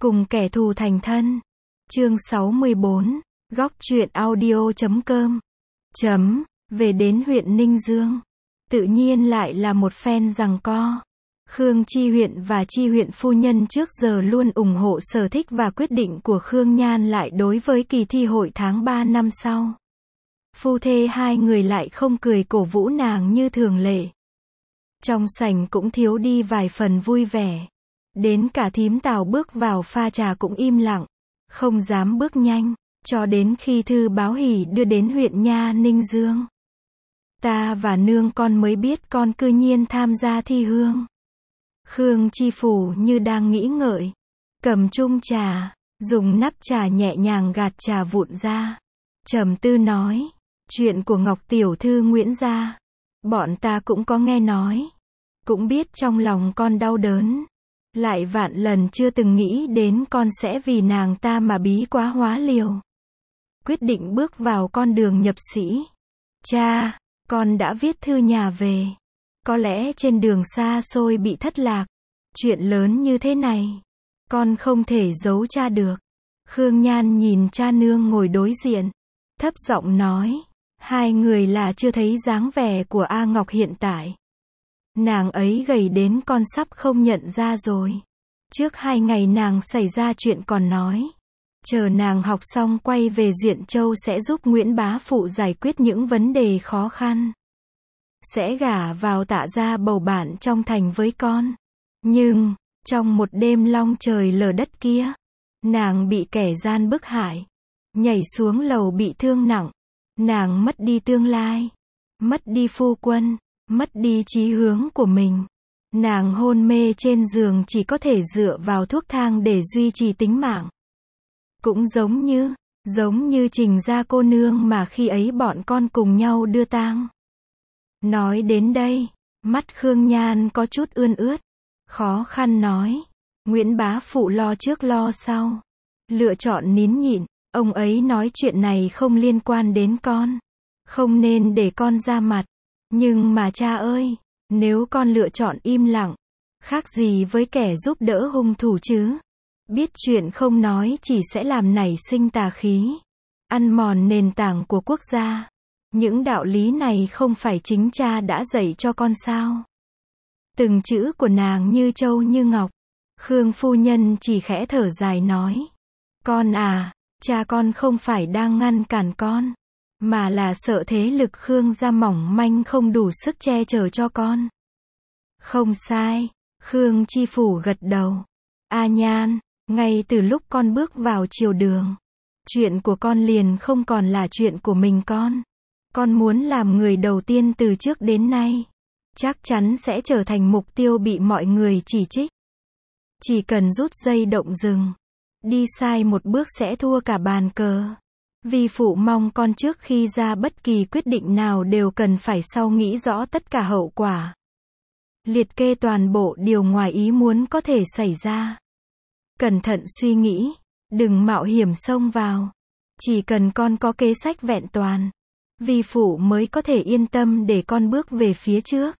Cùng kẻ thù thành thân. Chương 64. Góc truyện audio.com. Về đến huyện Ninh Dương. Tự nhiên lại là một phen giằng co. Khương Chi huyện và Chi huyện phu nhân trước giờ luôn ủng hộ sở thích và quyết định của Khương Nhan lại đối với kỳ thi hội tháng 3 năm sau. Phu thê hai người lại không cười cổ vũ nàng như thường lệ. Trong sảnh cũng thiếu đi vài phần vui vẻ. Đến cả thím Tào bước vào pha trà cũng im lặng, không dám bước nhanh, cho đến khi thư báo hỉ đưa đến huyện nha Ninh Dương. Ta và nương con mới biết con cư nhiên tham gia thi hương. Khương Chi phủ như đang nghĩ ngợi, cầm chung trà, dùng nắp trà nhẹ nhàng gạt trà vụn ra. Trầm tư nói, chuyện của Ngọc tiểu thư Nguyễn gia, bọn ta cũng có nghe nói, cũng biết trong lòng con đau đớn, lại vạn lần chưa từng nghĩ đến con sẽ vì nàng ta mà bí quá hóa liều. Quyết định bước vào con đường nhập sĩ. Cha, con đã viết thư nhà về. Có lẽ trên đường xa xôi bị thất lạc. Chuyện lớn như thế này, con không thể giấu cha được. Khương Nhan nhìn cha nương ngồi đối diện, thấp giọng nói, hai người là chưa thấy dáng vẻ của A Ngọc hiện tại. Nàng ấy gầy đến con sắp không nhận ra rồi. Trước 2 ngày nàng xảy ra chuyện còn nói, chờ nàng học xong quay về Duyện Châu sẽ giúp Nguyễn bá phụ giải quyết những vấn đề khó khăn. Sẽ gả vào Tạ gia bầu bạn trong thành với con. Nhưng, trong một đêm long trời lở đất kia, nàng bị kẻ gian bức hại. Nhảy xuống lầu bị thương nặng. Nàng mất đi tương lai. Mất đi phu quân. Mất đi chí hướng của mình. Nàng hôn mê trên giường chỉ có thể dựa vào thuốc thang để duy trì tính mạng. Cũng giống như Trình gia cô nương mà khi ấy bọn con cùng nhau đưa tang. Nói đến đây, mắt Khương Nhan có chút ươn ướt, khó khăn nói, Nguyễn bá phụ lo trước lo sau, lựa chọn nín nhịn, ông ấy nói chuyện này không liên quan đến con, không nên để con ra mặt, nhưng mà cha ơi, nếu con lựa chọn im lặng, khác gì với kẻ giúp đỡ hung thủ chứ? Biết chuyện không nói chỉ sẽ làm nảy sinh tà khí, ăn mòn nền tảng của quốc gia. Những đạo lý này không phải chính cha đã dạy cho con sao? Từng chữ của nàng như châu như ngọc. Khương phu nhân chỉ khẽ thở dài nói, con à, cha con không phải đang ngăn cản con, mà là sợ thế lực Khương gia mỏng manh không đủ sức che chở cho con. Không sai, Khương Chi phủ gật đầu. A Nhan, ngay từ lúc con bước vào triều đường, chuyện của con liền không còn là chuyện của mình con. Con muốn làm người đầu tiên từ trước đến nay, chắc chắn sẽ trở thành mục tiêu bị mọi người chỉ trích. Chỉ cần rút dây động rừng, đi sai một bước sẽ thua cả bàn cờ. Vi phụ mong con trước khi ra bất kỳ quyết định nào đều cần phải sau nghĩ rõ tất cả hậu quả. Liệt kê toàn bộ điều ngoài ý muốn có thể xảy ra. Cẩn thận suy nghĩ, đừng mạo hiểm xông vào. Chỉ cần con có kế sách vẹn toàn, vi phụ mới có thể yên tâm để con bước về phía trước.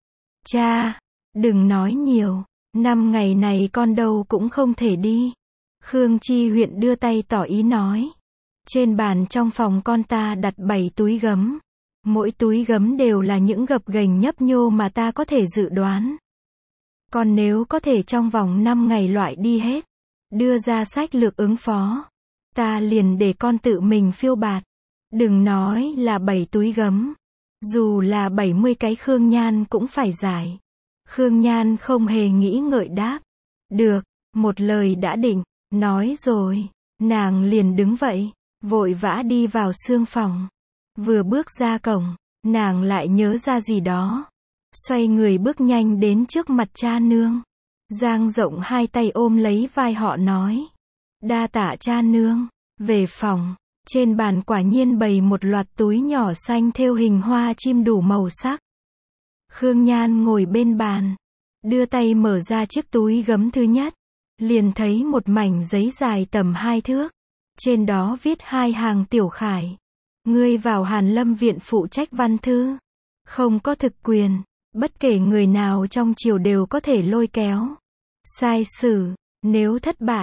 Cha, đừng nói nhiều, 5 ngày này con đâu cũng không thể đi. Khương Chi huyện đưa tay tỏ ý nói. Trên bàn trong phòng con ta đặt 7 túi gấm. Mỗi túi gấm đều là những gập ghềnh nhấp nhô mà ta có thể dự đoán. Còn nếu có thể trong vòng 5 ngày loại đi hết, đưa ra sách lược ứng phó, ta liền để con tự mình phiêu bạt. Đừng nói là 7 túi gấm, dù là 70 cái Khương Nhan cũng phải giải. Khương Nhan không hề nghĩ ngợi đáp. Được, một lời đã định, nói rồi, nàng liền đứng vậy, vội vã đi vào xương phòng. Vừa bước ra cổng, nàng lại nhớ ra gì đó. Xoay người bước nhanh đến trước mặt cha nương. Dang rộng 2 tay ôm lấy vai họ nói. Đa tạ cha nương. Về phòng, trên bàn quả nhiên bày một loạt túi nhỏ xanh thêu hình hoa chim đủ màu sắc. Khương Nhan ngồi bên bàn, đưa tay mở ra chiếc túi gấm thứ nhất. Liền thấy một mảnh giấy dài tầm 2 thước. Trên đó viết 2 hàng tiểu khải. Ngươi vào Hàn Lâm viện phụ trách văn thư. Không có thực quyền. Bất kể người nào trong triều đều có thể lôi kéo. Sai sử. Nếu thất bại,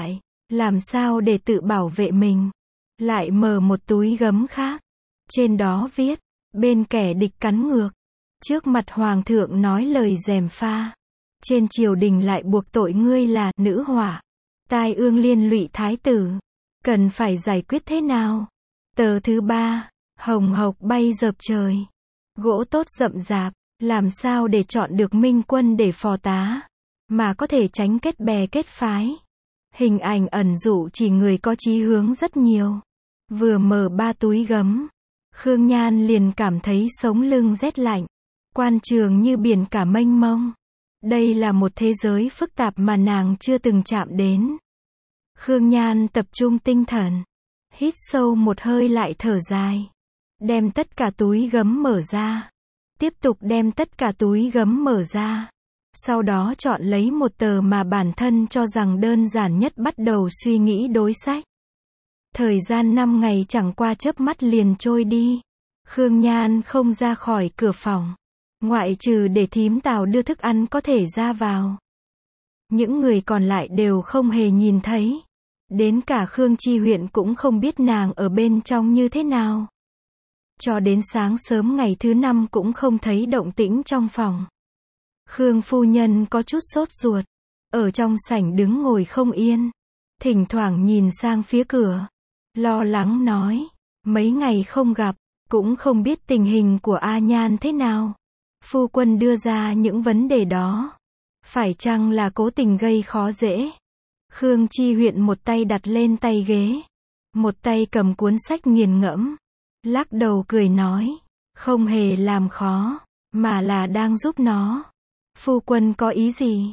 làm sao để tự bảo vệ mình. Lại mở một túi gấm khác. Trên đó viết, bên kẻ địch cắn ngược. Trước mặt hoàng thượng nói lời gièm pha. Trên triều đình lại buộc tội ngươi là nữ hỏa. Tai ương liên lụy thái tử. Cần phải giải quyết thế nào? Tờ thứ 3, hồng hộc bay dợp trời. Gỗ tốt rậm rạp, làm sao để chọn được minh quân để phò tá, mà có thể tránh kết bè kết phái. Hình ảnh ẩn dụ chỉ người có chí hướng rất nhiều. Vừa mở 3 túi gấm, Khương Nhan liền cảm thấy sống lưng rét lạnh. Quan trường như biển cả mênh mông. Đây là một thế giới phức tạp mà nàng chưa từng chạm đến. Khương Nhan tập trung tinh thần. Hít sâu một hơi lại thở dài. Đem tất cả túi gấm mở ra. Tiếp tục đem tất cả túi gấm mở ra. Sau đó chọn lấy một tờ mà bản thân cho rằng đơn giản nhất, bắt đầu suy nghĩ đối sách. Thời gian 5 ngày chẳng qua chớp mắt liền trôi đi. Khương Nhan không ra khỏi cửa phòng. Ngoại trừ để thím Tào đưa thức ăn có thể ra vào. Những người còn lại đều không hề nhìn thấy. Đến cả Khương Chi Huyện cũng không biết nàng ở bên trong như thế nào. Cho đến sáng sớm ngày thứ 5 cũng không thấy động tĩnh trong phòng. Khương phu nhân có chút sốt ruột. Ở trong sảnh đứng ngồi không yên. Thỉnh thoảng nhìn sang phía cửa. Lo lắng nói. Mấy ngày không gặp. Cũng không biết tình hình của A Nhan thế nào. Phu quân đưa ra những vấn đề đó. Phải chăng là cố tình gây khó dễ? Khương Chi Huyện một tay đặt lên tay ghế. Một tay cầm cuốn sách nghiền ngẫm. Lắc đầu cười nói. Không hề làm khó. Mà là đang giúp nó. Phu quân có ý gì?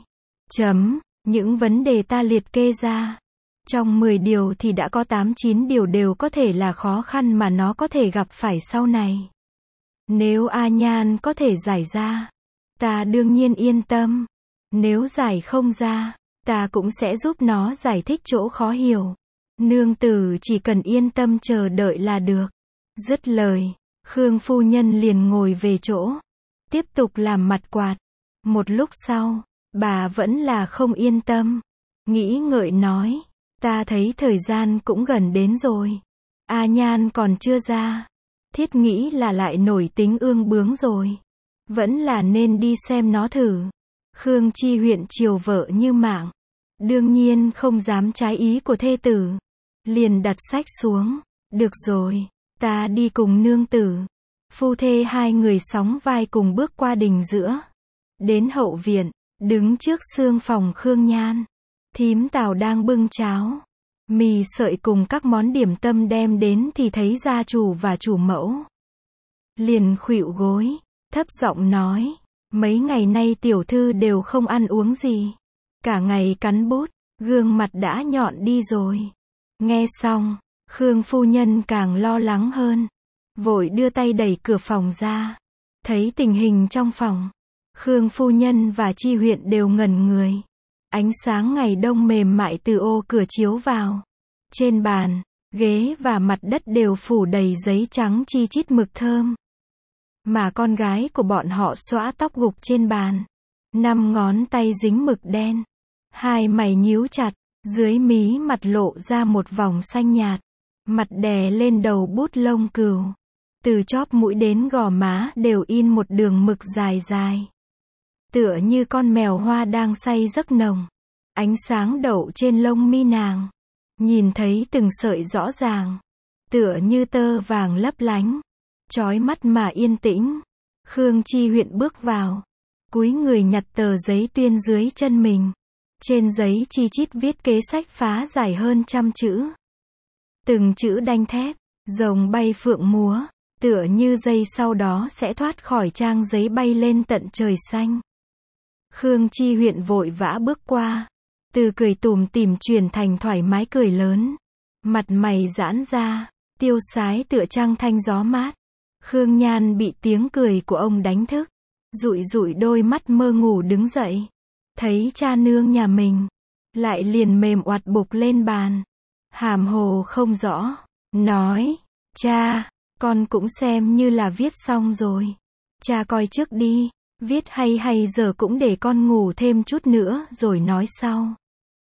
Những vấn đề ta liệt kê ra. Trong 10 điều thì đã có 8-9 điều đều có thể là khó khăn mà nó có thể gặp phải sau này. Nếu A Nhan có thể giải ra, ta đương nhiên yên tâm. Nếu giải không ra, ta cũng sẽ giúp nó giải thích chỗ khó hiểu. Nương tử chỉ cần yên tâm chờ đợi là được. Dứt lời, Khương phu nhân liền ngồi về chỗ. Tiếp tục làm mặt quạt. Một lúc sau, bà vẫn là không yên tâm. Nghĩ ngợi nói, ta thấy thời gian cũng gần đến rồi. A Nhan còn chưa ra. Thiết nghĩ là lại nổi tính ương bướng rồi. Vẫn là nên đi xem nó thử. Khương Chi Huyện chiều vợ như mạng. Đương nhiên không dám trái ý của thê tử. Liền đặt sách xuống. Được rồi, ta đi cùng nương tử. Phu thê hai người sóng vai cùng bước qua đình giữa. Đến hậu viện, đứng trước xương phòng Khương Nhan. Thím Tào đang bưng cháo, mì sợi cùng các món điểm tâm đem đến thì thấy gia chủ và chủ mẫu. Liền khuỵu gối, thấp giọng nói, mấy ngày nay tiểu thư đều không ăn uống gì. Cả ngày cắn bút, gương mặt đã nhọn đi rồi. Nghe xong, Khương phu nhân càng lo lắng hơn. Vội đưa tay đẩy cửa phòng ra. Thấy tình hình trong phòng, Khương phu nhân và Chi Huyện đều ngẩn người. Ánh sáng ngày đông mềm mại từ ô cửa chiếu vào. Trên bàn, ghế và mặt đất đều phủ đầy giấy trắng chi chít mực thơm. Mà con gái của bọn họ xõa tóc gục trên bàn. 5 ngón tay dính mực đen. 2 mày nhíu chặt, dưới mí mặt lộ ra một vòng xanh nhạt. Mặt đè lên đầu bút lông cừu. Từ chóp mũi đến gò má đều in một đường mực dài dài. Tựa như con mèo hoa đang say giấc nồng. Ánh sáng đậu trên lông mi nàng. Nhìn thấy từng sợi rõ ràng. Tựa như tơ vàng lấp lánh. Chói mắt mà yên tĩnh. Khương Chi Huyện bước vào. Cúi người nhặt tờ giấy tuyên dưới chân mình. Trên giấy chi chít viết kế sách phá giải hơn 100 chữ. Từng chữ đanh thép, rồng bay phượng múa. Tựa như giây sau đó sẽ thoát khỏi trang giấy bay lên tận trời xanh. Khương Chi Huyện vội vã bước qua. Từ cười tủm tỉm chuyển thành thoải mái cười lớn. Mặt mày giãn ra, tiêu sái tựa trăng thanh gió mát. Khương Nhan bị tiếng cười của ông đánh thức. Dụi dụi đôi mắt mơ ngủ đứng dậy. Thấy cha nương nhà mình. Lại liền mềm oặt bục lên bàn. Hàm hồ không rõ. Nói, cha, con cũng xem như là viết xong rồi. Cha coi trước đi. Viết hay giờ cũng để con ngủ thêm chút nữa rồi nói sau.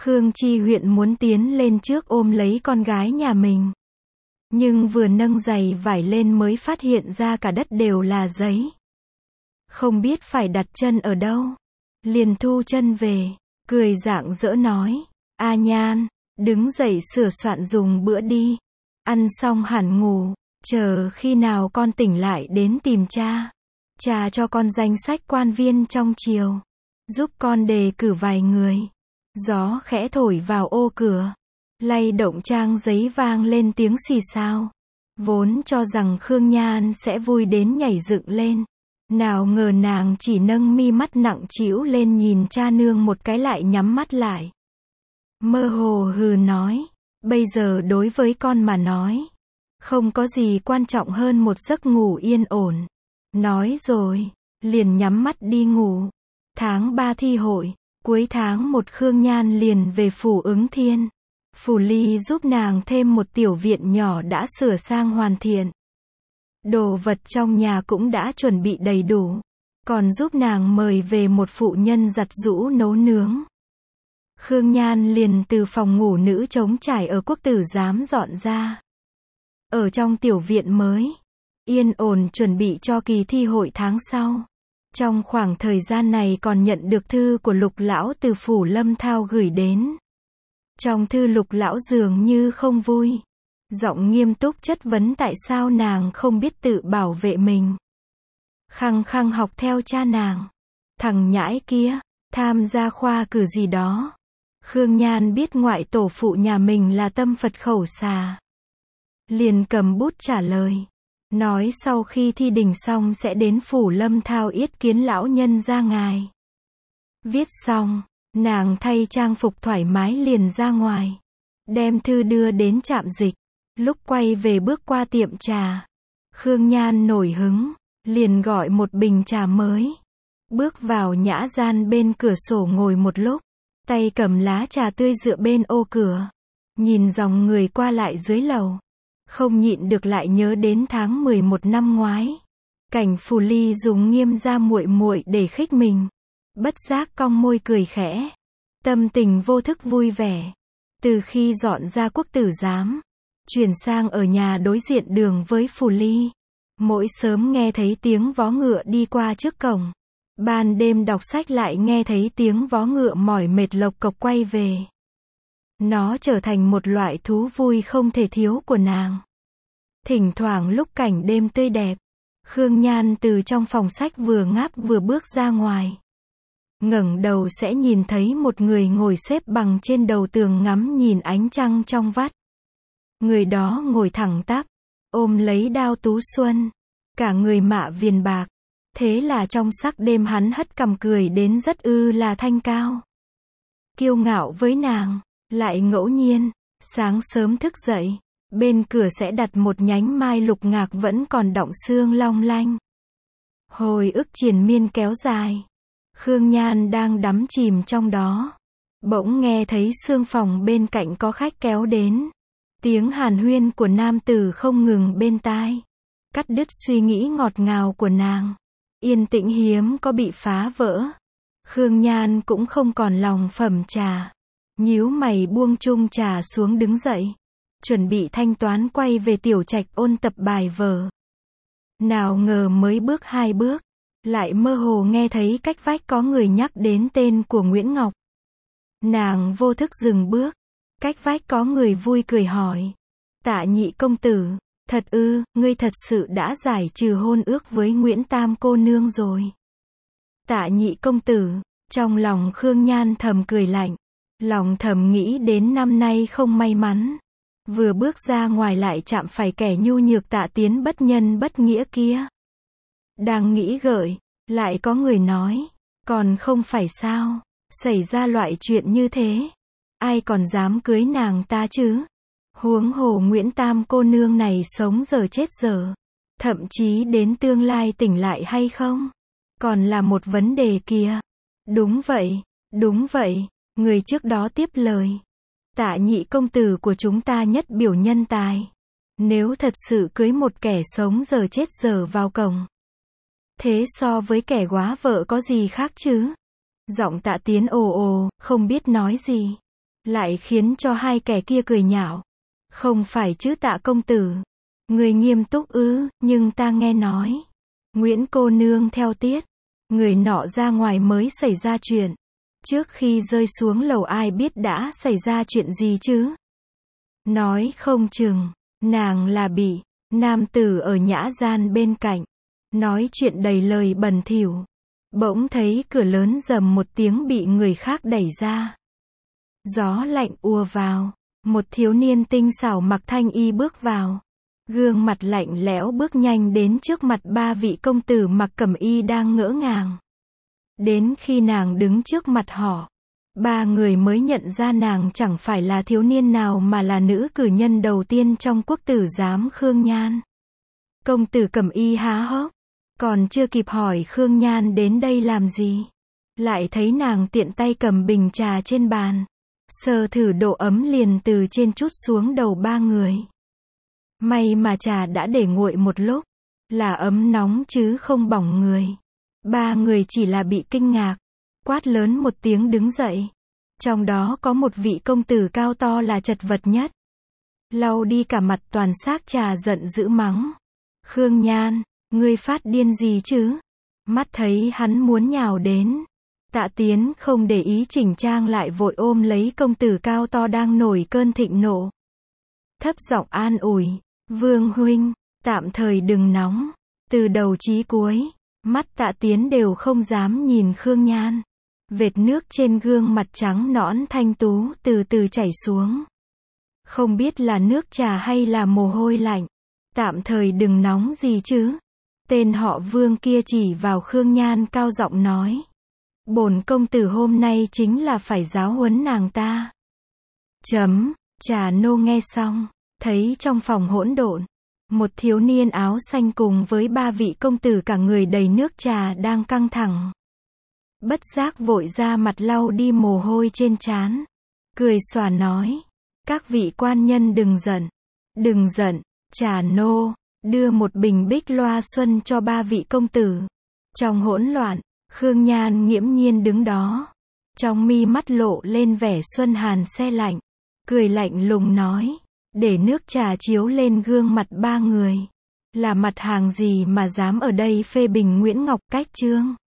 Khương Chi Huyện muốn tiến lên trước ôm lấy con gái nhà mình. Nhưng vừa nâng giày vải lên mới phát hiện ra cả đất đều là giấy. Không biết phải đặt chân ở đâu. Liền thu chân về, cười rạng rỡ nói, A Nhan, đứng dậy sửa soạn dùng bữa đi. Ăn xong hẳn ngủ, chờ khi nào con tỉnh lại đến tìm cha. Cha cho con danh sách quan viên trong triều. Giúp con đề cử vài người. Gió khẽ thổi vào ô cửa. Lay động trang giấy vang lên tiếng xì xào. Vốn cho rằng Khương Nhan sẽ vui đến nhảy dựng lên. Nào ngờ nàng chỉ nâng mi mắt nặng trĩu lên nhìn cha nương một cái lại nhắm mắt lại. Mơ hồ hừ nói, bây giờ đối với con mà nói, không có gì quan trọng hơn một giấc ngủ yên ổn. Nói rồi, liền nhắm mắt đi ngủ. Tháng 3 thi hội, cuối tháng 1 Khương Nhan liền về phủ Ứng Thiên. Phủ Ly giúp nàng thêm một tiểu viện nhỏ đã sửa sang hoàn thiện. Đồ vật trong nhà cũng đã chuẩn bị đầy đủ. Còn giúp nàng mời về một phụ nhân giặt giũ nấu nướng. Khương Nhan liền từ phòng ngủ nữ trống trải ở Quốc Tử Giám dọn ra. Ở trong tiểu viện mới, yên ổn chuẩn bị cho kỳ thi hội tháng sau. Trong khoảng thời gian này còn nhận được thư của Lục Lão từ phủ Lâm Thao gửi đến. Trong thư Lục Lão dường như không vui. Giọng nghiêm túc chất vấn tại sao nàng không biết tự bảo vệ mình. Khăng khăng học theo cha nàng. Thằng nhãi kia, tham gia khoa cử gì đó. Khương Nhan biết ngoại tổ phụ nhà mình là tâm Phật khẩu xà. Liền cầm bút trả lời. Nói sau khi thi đình xong sẽ đến phủ Lâm Thao yết kiến lão nhân gia ngài. Viết xong, nàng thay trang phục thoải mái liền ra ngoài. Đem thư đưa đến trạm dịch. Lúc quay về bước qua tiệm trà. Khương Nhan nổi hứng, liền gọi một bình trà mới. Bước vào nhã gian bên cửa sổ ngồi một lúc. Tay cầm lá trà tươi dựa bên ô cửa. Nhìn dòng người qua lại dưới lầu. Không nhịn được lại nhớ đến tháng 11 năm ngoái. Cảnh Phù Ly dùng Nghiêm gia muội muội để khích mình. Bất giác cong môi cười khẽ. Tâm tình vô thức vui vẻ. Từ khi dọn ra Quốc Tử Giám, chuyển sang ở nhà đối diện đường với Phù Ly. Mỗi sớm nghe thấy tiếng vó ngựa đi qua trước cổng. Ban đêm đọc sách lại nghe thấy tiếng vó ngựa mỏi mệt lộc cộc quay về. Nó trở thành một loại thú vui không thể thiếu của nàng. Thỉnh thoảng lúc cảnh đêm tươi đẹp, Khương Nhan từ trong phòng sách vừa ngáp vừa bước ra ngoài. Ngẩng đầu sẽ nhìn thấy một người ngồi xếp bằng trên đầu tường ngắm nhìn ánh trăng trong vắt. Người đó ngồi thẳng tắp, ôm lấy đao tú xuân, cả người mạ viền bạc. Thế là trong sắc đêm hắn hất cằm cười đến rất là thanh cao. Kiêu ngạo với nàng, lại ngẫu nhiên, sáng sớm thức dậy, bên cửa sẽ đặt một nhánh mai lục ngạc vẫn còn đọng sương long lanh. Hồi ức triền miên kéo dài. Khương Nhan đang đắm chìm trong đó. Bỗng nghe thấy sương phòng bên cạnh có khách kéo đến. Tiếng hàn huyên của nam tử không ngừng bên tai. Cắt đứt suy nghĩ ngọt ngào của nàng. Yên tĩnh hiếm có bị phá vỡ. Khương Nhan cũng không còn lòng phẩm trà. Nhíu mày buông chung trà xuống đứng dậy. Chuẩn bị thanh toán quay về tiểu trạch ôn tập bài vở. Nào ngờ mới bước 2 bước. Lại mơ hồ nghe thấy cách vách có người nhắc đến tên của Nguyễn Ngọc. Nàng vô thức dừng bước. Cách vách có người vui cười hỏi. Tạ Nhị công tử, thật ư, ngươi thật sự đã giải trừ hôn ước với Nguyễn Tam cô nương rồi. Tạ Nhị công tử, trong lòng Khương Nhan thầm cười lạnh. Lòng thầm nghĩ đến năm nay không may mắn. Vừa bước ra ngoài lại chạm phải kẻ nhu nhược Tạ Tiến bất nhân bất nghĩa kia. Đang nghĩ gợi, lại có người nói, còn không phải sao, xảy ra loại chuyện như thế. Ai còn dám cưới nàng ta chứ? Huống hồ Nguyễn Tam cô nương này sống giờ chết giờ. Thậm chí đến tương lai tỉnh lại hay không? Còn là một vấn đề kia. Đúng vậy, người trước đó tiếp lời. Tạ Nhị công tử của chúng ta nhất biểu nhân tài. Nếu thật sự cưới một kẻ sống giờ chết giờ vào cổng. Thế so với kẻ góa vợ có gì khác chứ? Giọng Tạ Tiến ồ ồ, không biết nói gì. lại khiến cho hai kẻ kia cười nhạo. Không phải chứ Tạ công tử. Người nghiêm túc ư, nhưng ta nghe nói. Nguyễn cô nương theo tiết. Người nọ ra ngoài mới xảy ra chuyện. Trước khi rơi xuống lầu ai biết đã xảy ra chuyện gì chứ? Nói không chừng, nàng là bị nam tử ở nhã gian bên cạnh. Nói chuyện đầy lời bẩn thỉu. Bỗng thấy cửa lớn rầm một tiếng bị người khác đẩy ra. Gió lạnh ùa vào. Một thiếu niên tinh xảo mặc thanh y bước vào. Gương mặt lạnh lẽo bước nhanh đến trước mặt ba vị công tử mặc cẩm y đang ngỡ ngàng. Đến khi nàng đứng trước mặt họ, ba người mới nhận ra nàng chẳng phải là thiếu niên nào mà là nữ cử nhân đầu tiên trong quốc tử giám Khương Nhan. Công tử cẩm y há hốc, còn chưa kịp hỏi Khương Nhan đến đây làm gì, lại thấy nàng tiện tay cầm bình trà trên bàn, sờ thử độ ấm liền từ trên trút xuống đầu ba người. May mà trà đã để nguội một lúc, là ấm nóng chứ không bỏng người. Ba người chỉ là bị kinh ngạc, quát lớn một tiếng đứng dậy. Trong đó có một vị công tử cao to là chật vật nhất. Lau đi cả mặt toàn xác trà giận dữ mắng. Khương Nhan, ngươi phát điên gì chứ? Mắt thấy hắn muốn nhào đến. Tạ Tiến không để ý chỉnh trang lại vội ôm lấy công tử cao to đang nổi cơn thịnh nộ. Thấp giọng an ủi, Vương huynh, tạm thời đừng nóng. Từ đầu chí cuối, mắt Tạ Tiến đều không dám nhìn Khương Nhan. Vệt nước trên gương mặt trắng nõn thanh tú từ từ chảy xuống. Không biết là nước trà hay là mồ hôi lạnh. Tạm thời đừng nóng gì chứ. Tên họ Vương kia chỉ vào Khương Nhan cao giọng nói. Bổn công tử hôm nay chính là phải giáo huấn nàng ta. Trà nô nghe xong, thấy trong phòng hỗn độn, một thiếu niên áo xanh cùng với ba vị công tử cả người đầy nước trà đang căng thẳng. Bất giác vội ra mặt lau đi mồ hôi trên trán. Cười xòa nói. Các vị quan nhân đừng giận. Đừng giận, trà nô, đưa một bình bích loa xuân cho ba vị công tử. Trong hỗn loạn, Khương Nhan nghiễm nhiên đứng đó. Trong mi mắt lộ lên vẻ xuân hàn se lạnh. Cười lạnh lùng nói. Để nước trà chiếu lên gương mặt ba người. Là mặt hàng gì mà dám ở đây phê bình Nguyễn Ngọc Cách Trương?